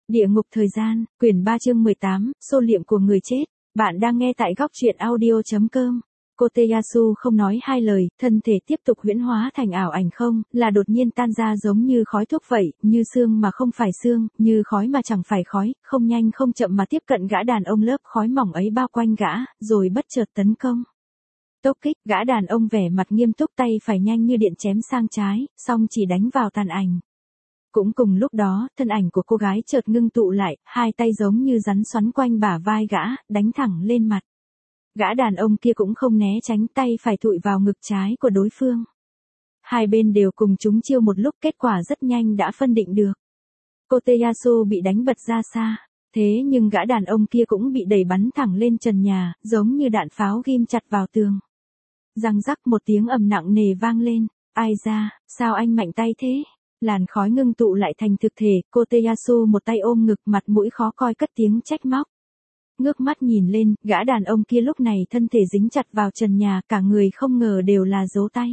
Địa ngục thời gian, quyển 3 chương 18, xô liệm của người chết. Bạn đang nghe tại góc truyện audio.com. Cô Teyasu không nói hai lời, thân thể tiếp tục huyễn hóa thành ảo ảnh không, là đột nhiên tan ra giống như khói thuốc vậy, như xương mà không phải xương, như khói mà chẳng phải khói, không nhanh không chậm mà tiếp cận gã đàn ông lớp khói mỏng ấy bao quanh gã, rồi bất chợt tấn công. Tốc kích, gã đàn ông vẻ mặt nghiêm túc tay phải nhanh như điện chém sang trái, song chỉ đánh vào tàn ảnh. Cũng cùng lúc đó, thân ảnh của cô gái chợt ngưng tụ lại, hai tay giống như rắn xoắn quanh bả vai gã, đánh thẳng lên mặt. Gã đàn ông kia cũng không né tránh, tay phải thụi vào ngực trái của đối phương. Hai bên đều cùng trúng chiêu một lúc, kết quả rất nhanh đã phân định được. Cô Teyasu bị đánh bật ra xa, thế nhưng gã đàn ông kia cũng bị đẩy bắn thẳng lên trần nhà, giống như đạn pháo ghim chặt vào tường. Răng rắc một tiếng ầm nặng nề vang lên, ai ra, sao anh mạnh tay thế? Làn khói ngưng tụ lại thành thực thể, cô Teyasu một tay ôm ngực, mặt mũi khó coi cất tiếng trách móc. Ngước mắt nhìn lên, gã đàn ông kia lúc này thân thể dính chặt vào trần nhà, cả người không ngờ đều là dấu tay.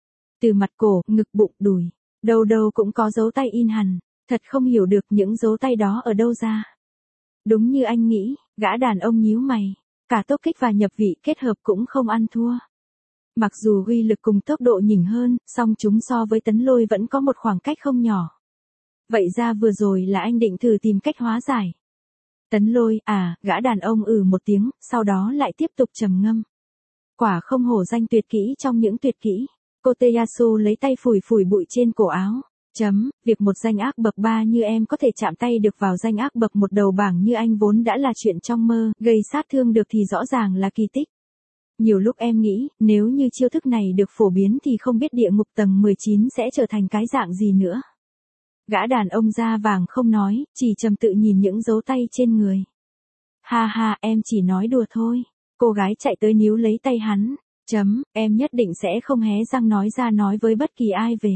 Từ mặt cổ, ngực, bụng, đùi, đâu đâu cũng có dấu tay in hằn, thật không hiểu được những dấu tay đó ở đâu ra. Đúng như anh nghĩ, gã đàn ông nhíu mày, cả tốc kích và nhập vị kết hợp cũng không ăn thua. Mặc dù uy lực cùng tốc độ nhỉnh hơn, song chúng so với Tấn Lôi vẫn có một khoảng cách không nhỏ. Vậy ra vừa rồi là anh định thử tìm cách hóa giải. Tấn Lôi, gã đàn ông một tiếng, sau đó lại tiếp tục trầm ngâm. Quả không hổ danh tuyệt kỹ trong những tuyệt kỹ. Cô Teyasu lấy tay phủi phủi bụi trên cổ áo. Việc một danh ác bậc 3 như em có thể chạm tay được vào danh ác bậc một đầu bảng như anh vốn đã là chuyện trong mơ, gây sát thương được thì rõ ràng là kỳ tích. Nhiều lúc em nghĩ, nếu như chiêu thức này được phổ biến thì không biết địa ngục tầng 19 sẽ trở thành cái dạng gì nữa. Gã đàn ông da vàng không nói, chỉ trầm tự nhìn những dấu tay trên người. Ha ha, em chỉ nói đùa thôi. Cô gái chạy tới níu lấy tay hắn. Em nhất định sẽ không hé răng nói ra nói với bất kỳ ai về.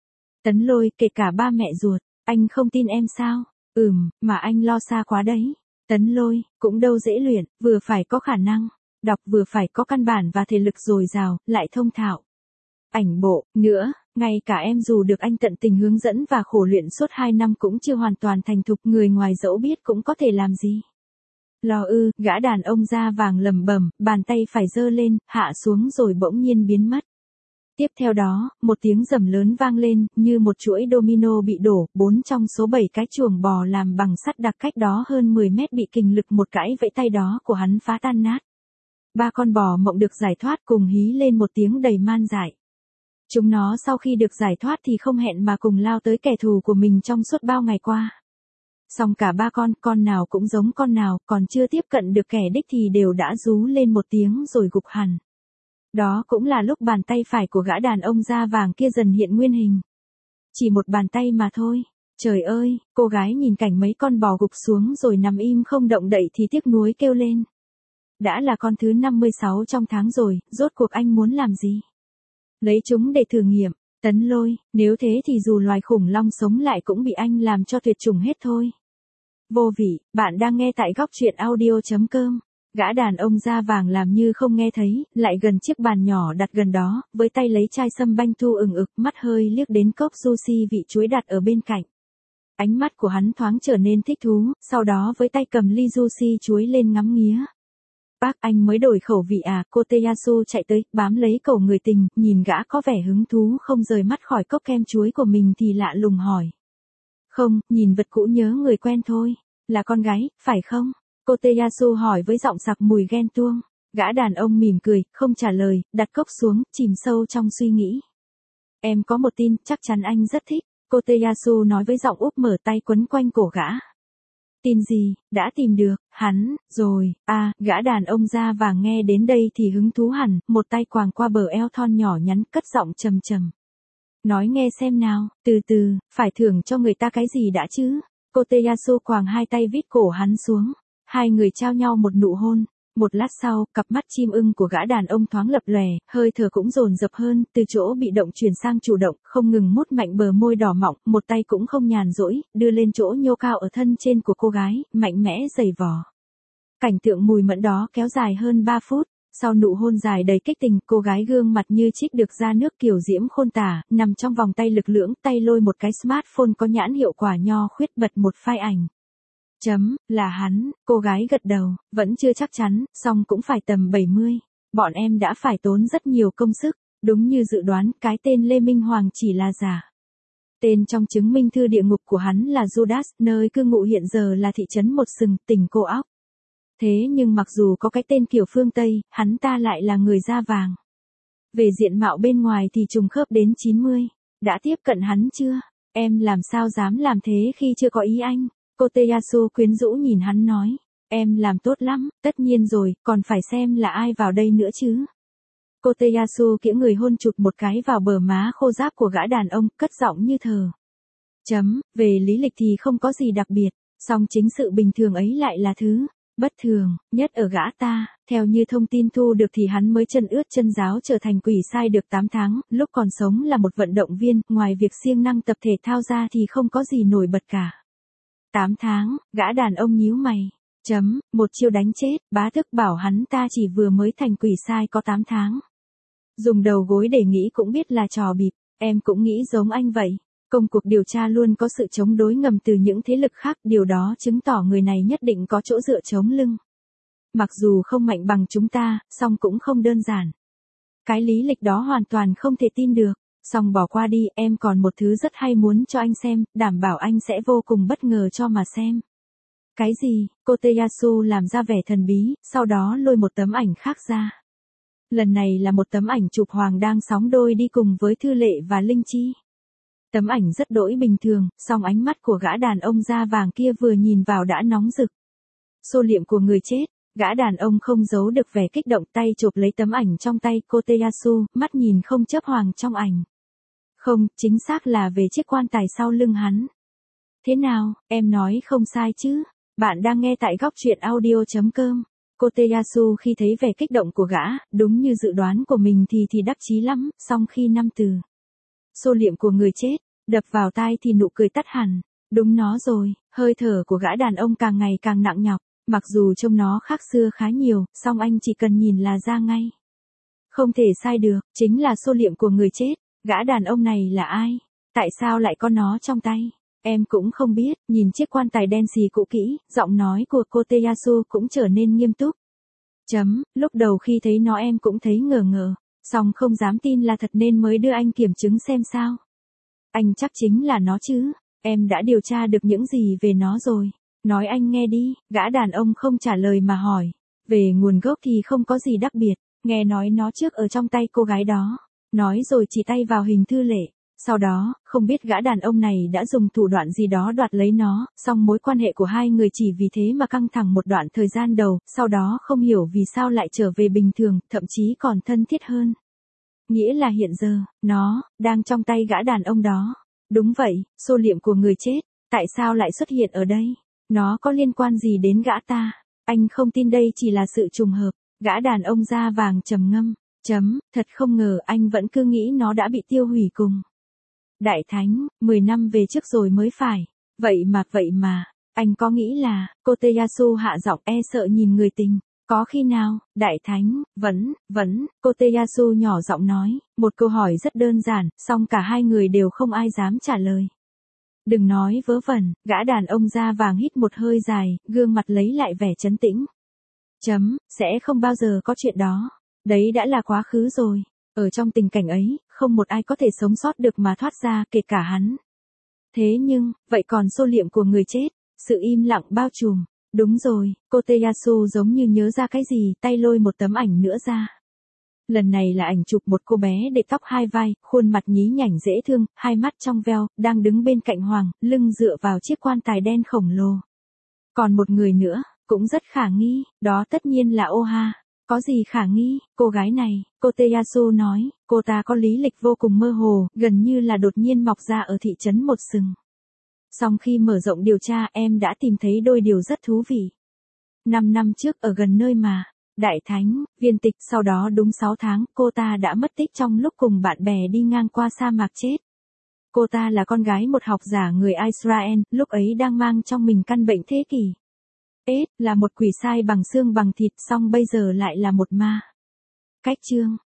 Tấn Lôi, kể cả ba mẹ ruột, anh không tin em sao? Mà anh lo xa quá đấy. Tấn Lôi, cũng đâu dễ luyện, vừa phải có khả năng đọc, vừa phải có căn bản và thể lực dồi dào, lại thông thạo ảnh bộ, nữa, ngay cả em dù được anh tận tình hướng dẫn và khổ luyện suốt 2 năm cũng chưa hoàn toàn thành thục, người ngoài dẫu biết cũng có thể làm gì. Lo gã đàn ông da vàng lẩm bẩm, bàn tay phải giơ lên, hạ xuống rồi bỗng nhiên biến mất. Tiếp theo đó, một tiếng rầm lớn vang lên, như một chuỗi domino bị đổ, 4 trong số 7 cái chuồng bò làm bằng sắt đặc cách đó hơn 10 mét bị kình lực một cái vẫy tay đó của hắn phá tan nát. 3 con bò mộng được giải thoát cùng hí lên một tiếng đầy man dại. Chúng nó sau khi được giải thoát thì không hẹn mà cùng lao tới kẻ thù của mình trong suốt bao ngày qua. Song cả 3 con nào cũng giống con nào, còn chưa tiếp cận được kẻ đích thì đều đã rú lên một tiếng rồi gục hẳn. Đó cũng là lúc bàn tay phải của gã đàn ông da vàng kia dần hiện nguyên hình. Chỉ một bàn tay mà thôi. Trời ơi, cô gái nhìn cảnh mấy con bò gục xuống rồi nằm im không động đậy thì tiếc nuối kêu lên. Đã là con thứ 56 trong tháng rồi, rốt cuộc anh muốn làm gì? Lấy chúng để thử nghiệm. Tấn Lôi, nếu thế thì dù loài khủng long sống lại cũng bị anh làm cho tuyệt chủng hết thôi. Vô vị, bạn đang nghe tại góc truyện audio.com. Gã đàn ông da vàng làm như không nghe thấy, lại gần chiếc bàn nhỏ đặt gần đó, với tay lấy chai sâm banh thu mắt hơi liếc đến cốc sushi vị chuối đặt ở bên cạnh. Ánh mắt của hắn thoáng trở nên thích thú, sau đó với tay cầm ly sushi chuối lên ngắm nghía. Bác, anh mới đổi khẩu vị à? Cô Teyasu chạy tới, bám lấy cổ người tình, nhìn gã có vẻ hứng thú không rời mắt khỏi cốc kem chuối của mình thì lạ lùng hỏi. Không, nhìn vật cũ nhớ người quen thôi. Là con gái, phải không? Cô Teyasu hỏi với giọng sặc mùi ghen tuông. Gã đàn ông mỉm cười, không trả lời, đặt cốc xuống, chìm sâu trong suy nghĩ. Em có một tin, chắc chắn anh rất thích. Cô Teyasu nói với giọng úp mở tay quấn quanh cổ gã. Tin gì, đã tìm được, hắn, rồi, gã đàn ông da vàng nghe đến đây thì hứng thú hẳn, một tay quàng qua bờ eo thon nhỏ nhắn, cất giọng trầm trầm. Nói nghe xem nào, từ từ, phải thưởng cho người ta cái gì đã chứ? Cô Teyasu quàng hai tay vít cổ hắn xuống, hai người trao nhau một nụ hôn. Một lát sau, cặp mắt chim ưng của gã đàn ông thoáng lập lòe, hơi thở cũng dồn dập hơn, từ chỗ bị động chuyển sang chủ động, không ngừng mút mạnh bờ môi đỏ mọng, một tay cũng không nhàn rỗi, đưa lên chỗ nhô cao ở thân trên của cô gái, mạnh mẽ giày vò. Cảnh tượng mùi mẫn đó kéo dài hơn 3 phút, sau nụ hôn dài đầy kích tình, cô gái gương mặt như trích được ra nước kiều diễm khôn tả, nằm trong vòng tay lực lưỡng, tay lôi một cái smartphone có nhãn hiệu quả nho khuyết bật một file ảnh. Là hắn, cô gái gật đầu, vẫn chưa chắc chắn, song cũng phải tầm 70. Bọn em đã phải tốn rất nhiều công sức, đúng như dự đoán, cái tên Lê Minh Hoàng chỉ là giả. Tên trong chứng minh thư địa ngục của hắn là Judas, nơi cư ngụ hiện giờ là thị trấn Một Sừng, tỉnh Cô Óc. Thế nhưng mặc dù có cái tên kiểu phương Tây, hắn ta lại là người da vàng. Về diện mạo bên ngoài thì trùng khớp đến 90. Đã tiếp cận hắn chưa? Em làm sao dám làm thế khi chưa có ý anh? Cô Taeyasu quyến rũ nhìn hắn nói. Em làm tốt lắm, tất nhiên rồi, còn phải xem là ai vào đây nữa chứ. Cô Taeyasu kiễng người hôn chụp một cái vào bờ má khô ráp của gã đàn ông, cất giọng như thờ. Về lý lịch thì không có gì đặc biệt, song chính sự bình thường ấy lại là thứ bất thường nhất ở gã ta. Theo như thông tin thu được thì hắn mới chân ướt chân ráo trở thành quỷ sai được 8 tháng, lúc còn sống là một vận động viên, ngoài việc siêng năng tập thể thao ra thì không có gì nổi bật cả. 8 tháng, gã đàn ông nhíu mày. Một chiêu đánh chết, bá thức bảo hắn ta chỉ vừa mới thành quỷ sai có 8 tháng. Dùng đầu gối để nghĩ cũng biết là trò bịp, em cũng nghĩ giống anh vậy. Công cuộc điều tra luôn có sự chống đối ngầm từ những thế lực khác, điều đó chứng tỏ người này nhất định có chỗ dựa chống lưng. Mặc dù không mạnh bằng chúng ta, song cũng không đơn giản. Cái lý lịch đó hoàn toàn không thể tin được, song bỏ qua đi, em còn một thứ rất hay muốn cho anh xem, đảm bảo anh sẽ vô cùng bất ngờ cho mà xem. Cái gì? Cô Taeyasu làm ra vẻ thần bí, sau đó lôi một tấm ảnh khác ra. Lần này là một tấm ảnh chụp Hoàng đang sóng đôi đi cùng với Thư Lệ và Linh Chi. Tấm ảnh rất đỗi bình thường, song ánh mắt của gã đàn ông da vàng kia vừa nhìn vào đã nóng rực. Xô liệm của người chết, gã đàn ông không giấu được vẻ kích động, tay chụp lấy tấm ảnh trong tay cô Taeyasu, mắt nhìn không chớp Hoàng trong ảnh. Không, chính xác là về chiếc quan tài sau lưng hắn. Thế nào, em nói không sai chứ? Bạn đang nghe tại góc truyện audio.com. Cô Taeyasu khi thấy vẻ kích động của gã, đúng như dự đoán của mình thì đắc chí lắm, song khi năm từ xô liệm của người chết đập vào tai thì nụ cười tắt hẳn. Đúng nó rồi, hơi thở của gã đàn ông càng ngày càng nặng nhọc, mặc dù trông nó khác xưa khá nhiều, song anh chỉ cần nhìn là ra ngay. Không thể sai được, chính là xô liệm của người chết. Gã đàn ông này là ai? Tại sao lại có nó trong tay? Em cũng không biết. Nhìn chiếc quan tài đen xì cũ kỹ, giọng nói của cô Taeyasu cũng trở nên nghiêm túc. Lúc đầu khi thấy nó em cũng thấy ngờ ngờ, song không dám tin là thật nên mới đưa anh kiểm chứng xem sao. Anh chắc chính là nó chứ? Em đã điều tra được những gì về nó rồi? Nói anh nghe đi. Gã đàn ông không trả lời mà hỏi. Về nguồn gốc thì không có gì đặc biệt, nghe nói nó trước ở trong tay cô gái đó. Nói rồi chỉ tay vào hình Thư Lệ. Sau đó, không biết gã đàn ông này đã dùng thủ đoạn gì đó đoạt lấy nó, song mối quan hệ của hai người chỉ vì thế mà căng thẳng một đoạn thời gian đầu, sau đó không hiểu vì sao lại trở về bình thường, thậm chí còn thân thiết hơn. Nghĩa là hiện giờ, nó đang trong tay gã đàn ông đó. Đúng vậy, xô liệm của người chết, tại sao lại xuất hiện ở đây? Nó có liên quan gì đến gã ta? Anh không tin đây chỉ là sự trùng hợp. Gã đàn ông da vàng trầm ngâm. Thật không ngờ anh vẫn cứ nghĩ nó đã bị tiêu hủy cùng Đại Thánh, 10 năm về trước rồi mới phải. Vậy mà, anh có nghĩ là, cô Taeyasu hạ giọng e sợ nhìn người tình. Có khi nào, Đại Thánh, cô Taeyasu nhỏ giọng nói, một câu hỏi rất đơn giản, song cả hai người đều không ai dám trả lời. Đừng nói vớ vẩn, gã đàn ông da vàng hít một hơi dài, gương mặt lấy lại vẻ trấn tĩnh. Sẽ không bao giờ có chuyện đó. Đấy đã là quá khứ rồi. Ở trong tình cảnh ấy, không một ai có thể sống sót được mà thoát ra, kể cả hắn. Thế nhưng, vậy còn xô liệm của người chết? Sự im lặng bao trùm. Đúng rồi, cô Taeyasu giống như nhớ ra cái gì, tay lôi một tấm ảnh nữa ra. Lần này là ảnh chụp một cô bé để tóc hai vai, khuôn mặt nhí nhảnh dễ thương, hai mắt trong veo, đang đứng bên cạnh Hoàng, lưng dựa vào chiếc quan tài đen khổng lồ. Còn một người nữa, cũng rất khả nghi, đó tất nhiên là Oha. Có gì khả nghi? Cô gái này, cô Taeyasu nói, cô ta có lý lịch vô cùng mơ hồ, gần như là đột nhiên mọc ra ở thị trấn Một Sừng. Song khi mở rộng điều tra em đã tìm thấy đôi điều rất thú vị. 5 năm trước ở gần nơi mà, Đại Thánh, viên tịch, sau đó đúng 6 tháng, cô ta đã mất tích trong lúc cùng bạn bè đi ngang qua sa mạc chết. Cô ta là con gái một học giả người Israel, lúc ấy đang mang trong mình căn bệnh thế kỷ. Là một quỷ sai bằng xương bằng thịt, song bây giờ lại là một ma. Cách chương